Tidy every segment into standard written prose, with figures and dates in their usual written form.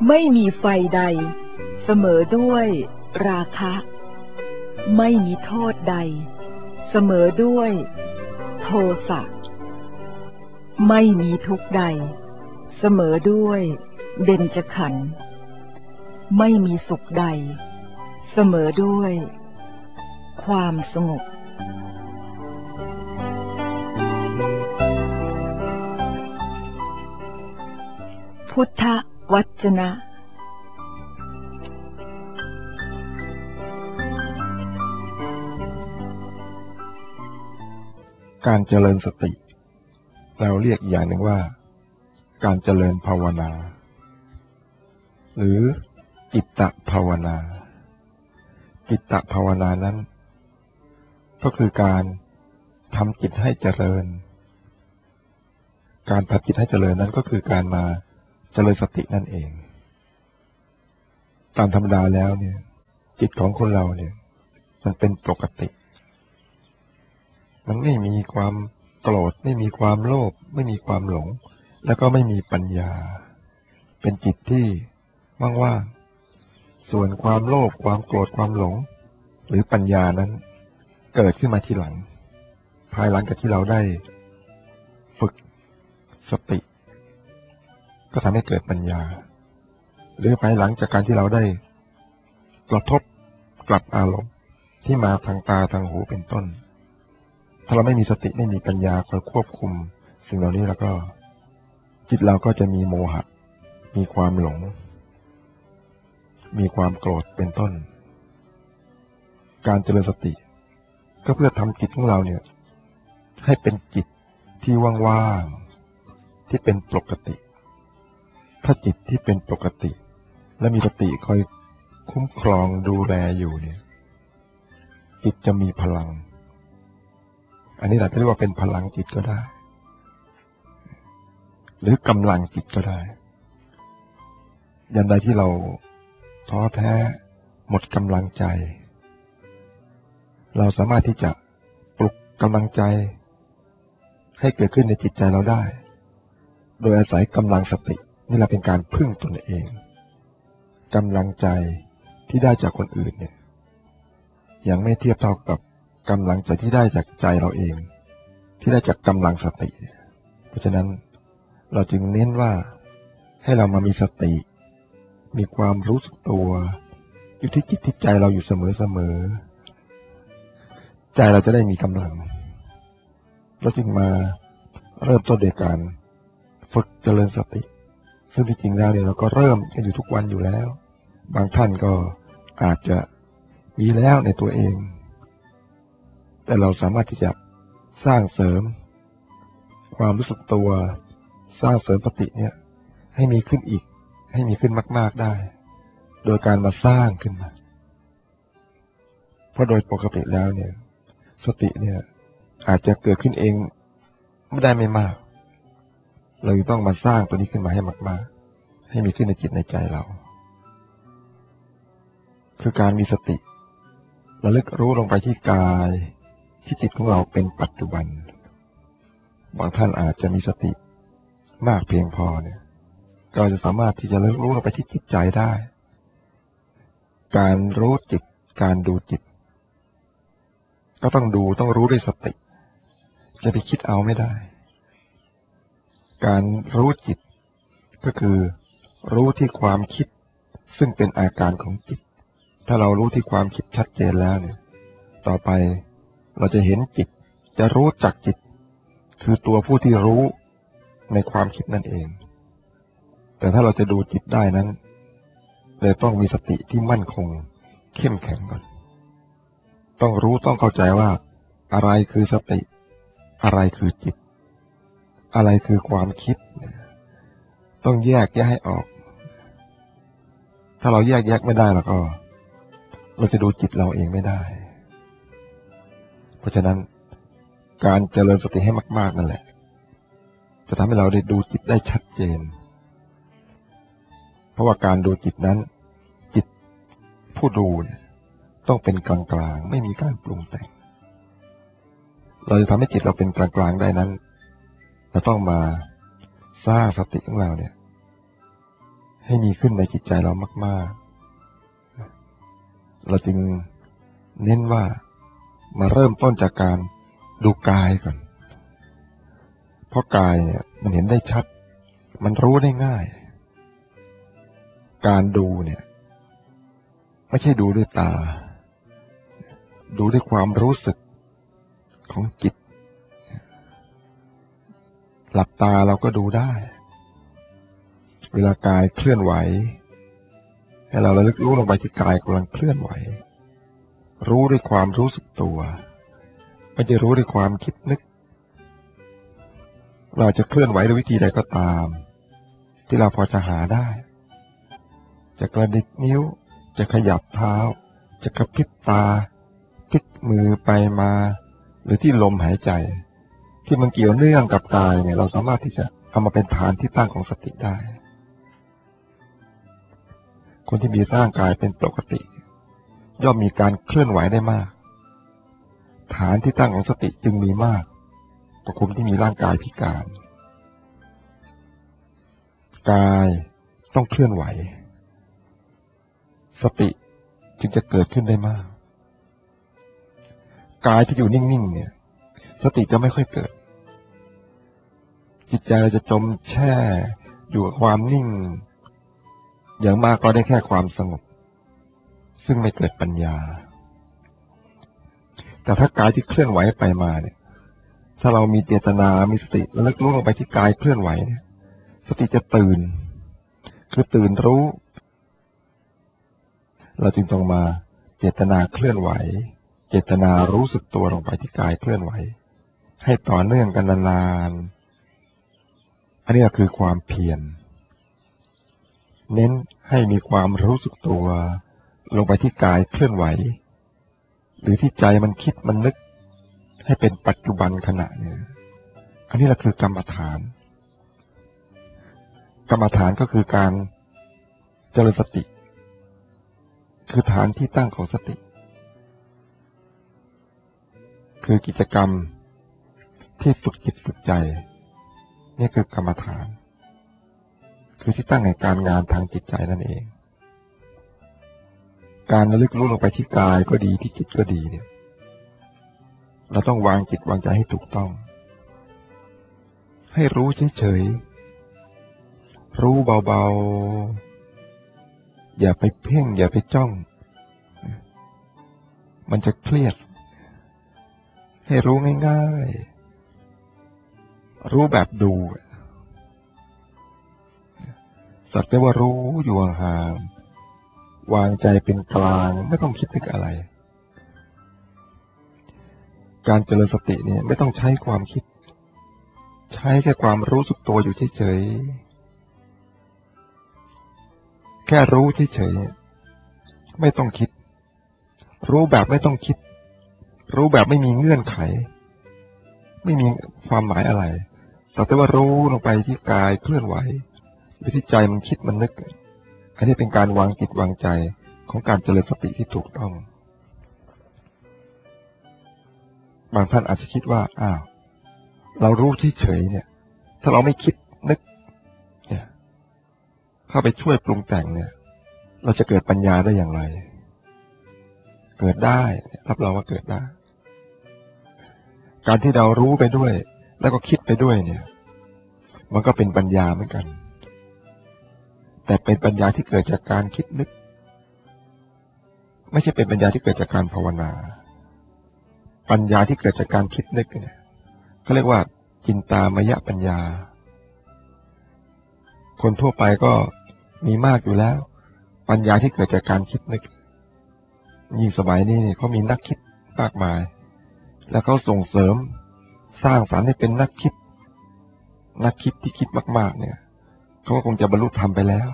ไม่มีไฟใดเสมอด้วยราคะ ไม่มีโทษใดเสมอด้วยโทสะ ไม่มีทุกข์ใดเสมอด้วยเบญจขันธ์ ไม่มีสุขใดเสมอด้วยความสงบพุทธวจนะการเจริญสติเราเรียกอย่างหนึ่งว่าการเจริญภาวนาหรือจิตตภาวนาจิตตภาวนานั้นก็คือการทำจิตให้เจริญการทำจิตให้เจริญนั้นก็คือการมาเจริญสตินั่นเองตามธรรมดาแล้วเนี่ยจิตของคนเราเนี่ยมันเป็นปกติมันไม่มีความโกรธไม่มีความโลภไม่มีความหลงแล้วก็ไม่มีปัญญาเป็นจิตที่ว่างๆส่วนความโลภความโกรธความหลงหรือปัญญานั้นเกิดขึ้นมาทีหลังภายหลังจากที่เราได้ฝึกสติก็ทำให้เกิดปัญญาหรือภายหลังจากการที่เราได้กระทบกับอารมณ์ที่มาทางตาทางหูเป็นต้นถ้าเราไม่มีสติไม่มีปัญญาคอยควบคุมสิ่งเหล่านี้แล้วก็จิตเราก็จะมีโมหะมีความหลงมีความโกรธเป็นต้นการเจริญสติก็เพื่อทำจิตของเราเนี่ยให้เป็นจิตที่ว่างๆที่เป็นปกติถ้าจิตที่เป็นปกติและมีสติคอยคุ้มครองดูแลอยู่เนี่ยจิตจะมีพลังอันนี้เราจะเรียกว่าเป็นพลังจิตก็ได้หรือกำลังจิตก็ได้ยันใดที่เราท้อแท้หมดกำลังใจเราสามารถที่จะปลุกกำลังใจให้เกิดขึ้นในจิตใจเราได้โดยอาศัยกำลังสตินี่แหละเป็นการพึ่งตนเองกำลังใจที่ได้จากคนอื่นเนี่ยยังไม่เทียบเท่ากับกำลังใจที่ได้จากใจเราเองที่ได้จากกำลังสติเพราะฉะนั้นเราจึงเน้นว่าให้เรามามีสติมีความรู้สึกตัวอยู่ที่จิตที่ใจเราอยู่เสมอใจเราจะได้มีกำลังเราจึงมาเริ่มต้นด้วยการฝึกเจริญสติซึ่งที่จริงแล้วเนี่ยเราก็เริ่มกันอยู่ทุกวันอยู่แล้วบางท่านก็อาจจะมีแล้วในตัวเองแต่เราสามารถที่จะสร้างเสริมความรู้สึกตัวสร้างเสริมสติเนี่ยให้มีขึ้นอีกให้มีขึ้นมากๆได้โดยการมาสร้างขึ้นมาเพราะโดยปกติแล้วเนี่ยสติเนี่ยอาจจะเกิดขึ้นเองไม่ได้ไม่มากเราต้องมาสร้างตัวนี้ขึ้นมาให้มากๆให้มีขึ้นในจิตในใจเราคือการมีสติระลึกรู้ลงไปที่กายที่จิตของเราเป็นปัจจุบันบางท่านอาจจะมีสติมากเพียงพอเนี่ยก็จะสามารถที่จะระลึกรู้ลงไปที่จิตใจได้การรู้จิตการดูจิตก็ต้องดูต้องรู้ด้วยสติจะไปคิดเอาไม่ได้การรู้จิตก็คือรู้ที่ความคิดซึ่งเป็นอาการของจิตถ้าเรารู้ที่ความคิดชัดเจนแล้วเนี่ยต่อไปเราจะเห็นจิตจะรู้จักจิตคือตัวผู้ที่รู้ในความคิดนั่นเองแต่ถ้าเราจะดูจิตได้นั้นเราต้องมีสติที่มั่นคงเข้มแข็งก่อนต้องรู้ต้องเข้าใจว่าอะไรคือสติอะไรคือจิตอะไรคือความคิดต้องแยกให้ออกถ้าเราแยกไม่ได้แล้วก็เราจะดูจิตเราเองไม่ได้เพราะฉะนั้นการเจริญสติให้มากๆนั่นแหละจะทำให้เราได้ดูจิตได้ชัดเจนเพราะว่าการดูจิตนั้นจิตผู้ดูเนี่ยต้องเป็นกลางๆไม่มีการปรุงแต่งเราจะทำให้จิตเราเป็นกลางๆได้นั้นเราต้องมาสร้างสติของเราเนี่ยให้มีขึ้นในจิตใจเรามากๆเราจึงเน้นว่ามาเริ่มต้นจากการดูกายก่อนเพราะกายเนี่ยมันเห็นได้ชัดมันรู้ได้ง่ายการดูเนี่ยไม่ใช่ดูด้วยตาดูด้วยความรู้สึกของจิตหลับตาเราก็ดูได้เวลากายเคลื่อนไหวให้เราระลึกรู้ลงไปที่กายกำลังเคลื่อนไหวรู้ด้วยความรู้สึกตัวไม่ใช่รู้ด้วยความคิดนึกเราจะเคลื่อนไหวด้วยวิธีใดก็ตามที่เราพอจะหาได้จะกระดิกนิ้วจะขยับเท้าจะกระพริบตาพลิกมือไปมาหรือที่ลมหายใจที่มันเกี่ยวเนื่องกับกายเนี่ยเราสามารถที่จะเอามาเป็นฐานที่ตั้งของสติได้คนที่มีร่างกายเป็นปกติย่อมมีการเคลื่อนไหวได้มากฐานที่ตั้งของสติจึงมีมากกว่าคนที่มีร่างกายพิการกายต้องเคลื่อนไหวสติจึงจะเกิดขึ้นได้มากกายที่อยู่นิ่งๆเนี่ยสติจะไม่ค่อยเกิดจิตใจเราจะจมแช่อยู่กับความนิ่งอย่างมากก็ได้แค่ความสงบซึ่งไม่เกิดปัญญาแต่ถ้ากายที่เคลื่อนไหวไปมาเนี่ยถ้าเรามีเจตนามีสติระลึกรู้ลงไปที่กายเคลื่อนไหวเนี่ยสติจะตื่นคือตื่นรู้เราจึงต้องมาเจตนาเคลื่อนไหวเจตนารู้สึกตัวลงไปที่กายเคลื่อนไหวให้ต่อเนื่องกันนานๆอันนี้ก็คือความเพียรเน้นให้มีความรู้สึกตัวลงไปที่กายเคลื่อนไหวหรือที่ใจมันคิดมันนึกให้เป็นปัจจุบันขณะเนี่ยอันนี้แหละคือกรรมฐานกรรมฐานก็คือการเจริญสติคือฐานที่ตั้งของสติคือกิจกรรมที่ฝึกจิตฝึกใจนี่คือกรรมฐานคือที่ตั้งแห่งการงานทางจิตใจนั่นเองการระลึกรู้ลงไปที่กายก็ดีที่จิตก็ดีเนี่ยเราต้องวางจิตวางใจให้ถูกต้องให้รู้เฉยๆรู้เบาๆอย่าไปเพ่งอย่าไปจ้องมันจะเครียดให้รู้ง่ายๆรู้แบบดูสักแต่ว่ารู้อยู่ห่างๆวางใจเป็นกลางไม่ต้องคิดนึกอะไรการเจริญสติเนี่ยไม่ต้องใช้ความคิดใช้แค่ความรู้สึกตัวอยู่เฉยๆแค่รู้เฉยๆไม่ต้องคิดรู้แบบไม่ต้องคิดรู้แบบไม่มีเงื่อนไขไม่มีความหมายอะไรสักแต่ว่ารู้ลงไปที่กายเคลื่อนไหวหรือที่ใจมันคิดมันนึกอันนี้เป็นการวางจิตวางใจของการเจริญสติที่ถูกต้องบางท่านอาจจะคิดว่าเรารู้เฉยๆเนี่ยถ้าเราไม่คิดนึกเนี่ยเข้าไปช่วยปรุงแต่งเนี่ยเราจะเกิดปัญญาได้อย่างไรเกิดได้รับรองว่าเกิดได้การที่เรารู้ไปด้วยแล้วก็คิดไปด้วยเนี่ยมันก็เป็นปัญญาเหมือนกันแต่เป็นปัญญาที่เกิดจากการคิดนึกไม่ใช่เป็นปัญญาที่เกิดจากการภาวนาปัญญาที่เกิดจากการคิดนึกเนี่ยเขาเรียกว่าจินตามยปัญญาคนทั่วไปก็มีมากอยู่แล้วปัญญาที่เกิดจากการคิดนึกยิ่งสมัยนี้เขามีนักคิดมากมายแล้วเขาส่งเสริมสร้างสรรค์ให้เป็นนักคิดที่คิดมากๆเนี่ยเขาก็คงจะบรรลุธรรมไปแล้ว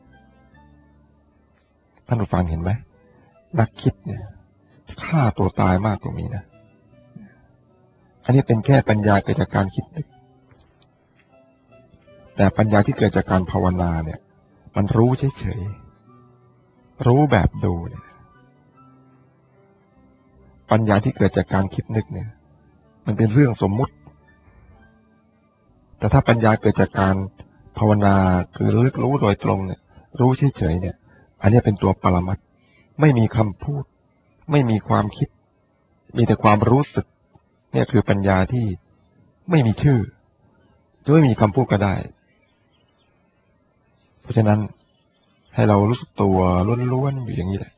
ท่านผู้ฟังเห็นไหมนักคิดเนี่ยฆ่าตัวตายมากกว่ามีนะอันนี้เป็นแค่ปัญญาเกิดจากการคิดนึกแต่ปัญญาที่เกิดจากการภาวนาเนี่ยมันรู้เฉยๆรู้แบบดูเนี่ยปัญญาที่เกิดจากการคิดนึกเนี่ยมันเป็นเรื่องสมมุติแต่ถ้าปัญญาเกิดจากการภาวนาคือระลึกรู้โดยตรงเนี่ยรู้เฉยๆเนี่ยอันนี้เป็นตัวปรมัตถ์ไม่มีคำพูดไม่มีความคิดมีแต่ความรู้สึกเนี่ยคือปัญญาที่ไม่มีชื่อจะไม่มีคำพูดก็ได้เพราะฉะนั้นให้เรารู้สึกตัวล้วนๆอยู่อย่างนี้แหละ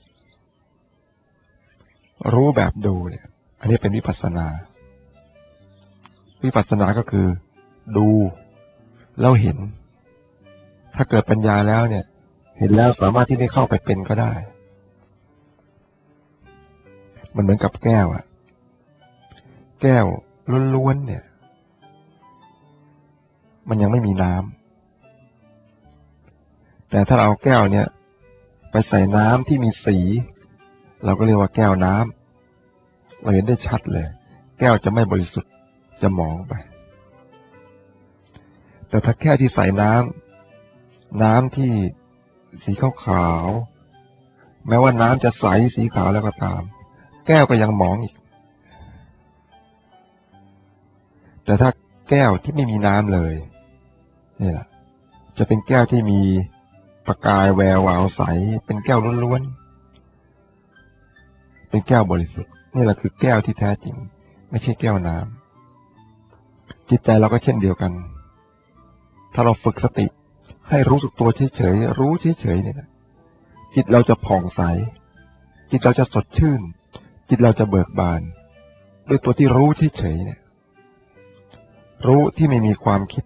รู้แบบดูเนี่ยอันนี้เป็นวิปัสสนาวิปัสสนาก็คือดูแล้วเห็นถ้าเกิดปัญญาแล้วเนี่ยเห็นแล้วสามารถที่ได้เข้าไปเป็นก็ได้มันเหมือนกับแก้วอะแก้วล้วนๆเนี่ยมันยังไม่มีน้ำแต่ถ้าเราเอาแก้วเนี่ยไปใส่น้ำที่มีสีเราก็เรียกว่าแก้วน้ำเราเห็นได้ชัดเลยแก้วจะไม่บริสุทธิ์จะหมองไปแต่ถ้าแก้วที่ใส่น้ำที่สีขาวๆแม้ว่าน้ำจะใสสีขาวแล้วก็ตามแก้วก็ยังหมองอีกแต่ถ้าแก้วที่ไม่มีน้ำเลยนี่แหละจะเป็นแก้วที่มีประกายแวววาวใสเป็นแก้วล้วนๆเป็นแก้วบริสุทธิ์นี่แหละคือแก้วที่แท้จริงไม่ใช่แก้วน้ำจิตใจเราก็เช่นเดียวกันถ้าเราฝึกสติให้รู้สึกตัวเฉยๆรู้เฉยๆเนี่ยจิตเราจะผ่องใสจิตเราจะสดชื่นจิตเราจะเบิกบานด้วยตัวที่รู้เฉยๆเนี่ยรู้ที่ไม่มีความคิด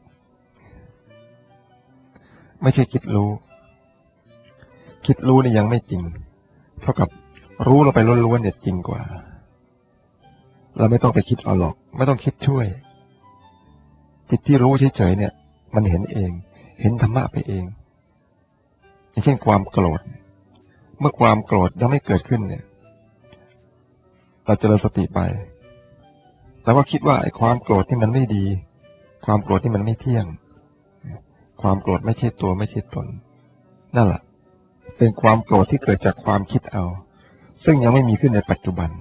ไม่ใช่คิดรู้คิดรู้นี่ยังไม่จริงเท่ากับรู้เราไปล้วนๆเนี่ยจริงกว่าเราไม่ต้องไปคิดเอาหรอกไม่ต้องคิดช่วยจิตที่รู้เฉยๆเนี่ยมันเห็นเองเห็นธรรมะไปเองอย่างเช่นความโกรธเมื่อความโกรธยังไม่เกิดขึ้นเนี่ยเราเจริญสติไปแล้วก็คิดว่าไอ้ความโกรธที่มันไม่ดีความโกรธที่มันไม่เที่ยงความโกรธไม่ใช่ตัวไม่ใช่ตนนั่นแหละเป็นความโกรธที่เกิดจากความคิดเอาซึ่งยังไม่มีขึ้นในปัจจุบัน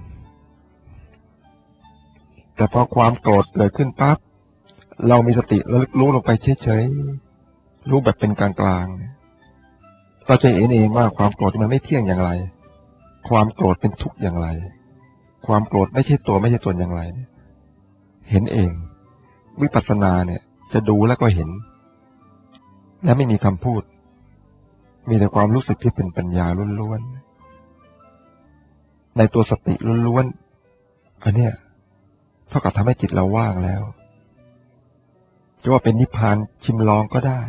แต่พอความโกรธเกิดขึ้นปั๊บเรามีสติระลึกรู้ลงไปเฉยๆรู้แบบเป็นกลางๆเราจะเห็นเองว่าความโกรธมันไม่เที่ยงอย่างไรความโกรธเป็นทุกข์อย่างไรความโกรธไม่ใช่ตัวไม่ใช่ตนอย่างไรเห็นเองวิปัสสนาเนี่ยจะดูแล้วก็เห็นและไม่มีคำพูดมีแต่ความรู้สึกที่เป็นปัญญาล้วนๆในตัวสติล้วนๆอันเนี้ยเท่ากับทำให้จิตเราว่างแล้วจะว่าเป็นนิพพานชิมลองก็ได้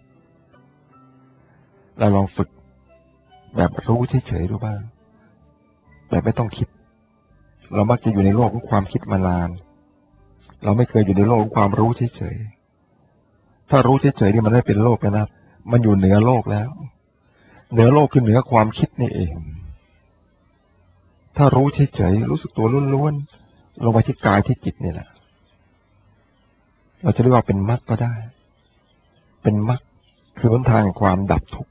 เราลองฝึกแบบรู้เฉยๆดูบ้างแบบไม่ต้องคิดเรามักจะอยู่ในโลกของความคิดมานานเราไม่เคยอยู่ในโลกของความรู้เฉยๆถ้ารู้เฉยๆนี่มันไม่เป็นโลกแล้วนะมันอยู่เหนือโลกแล้วเหนือโลกคือเหนือความคิดนี่เองถ้ารู้เฉยๆรู้สึกตัวล้วนๆลงไปที่กายที่จิตนี่แหละเราจะเรียกว่าเป็นมรรคก็ได้เป็นมรรคคือหนทางแห่งความดับทุกข์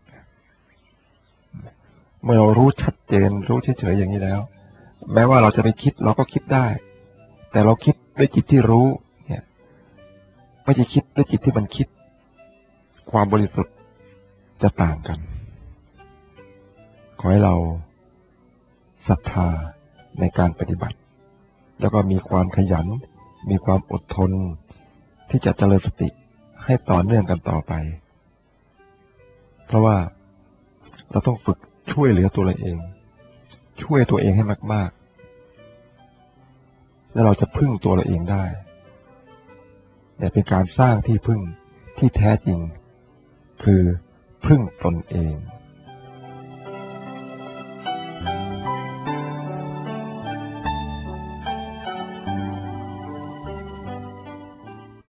เมื่อเรารู้ชัดเจนรู้เฉยๆอย่างนี้แล้วแม้ว่าเราจะไปคิดเราก็คิดได้แต่เราคิดด้วยจิตที่รู้เนี่ยไม่ใช่คิดด้วยจิตที่มันคิดความบริสุทธิ์จะต่างกันขอให้เราศรัทธาในการปฏิบัติแล้วก็มีความขยันมีความอดทนที่จะเจริญสติให้ต่อเนื่องกันต่อไปเพราะว่าเราต้องฝึกช่วยเหลือตัวเราเองช่วยตัวเองให้มากๆแล้วเราจะพึ่งตัวเราเองได้แต่เป็นการสร้างที่พึ่งที่แท้จริงคือพึ่งตนเอง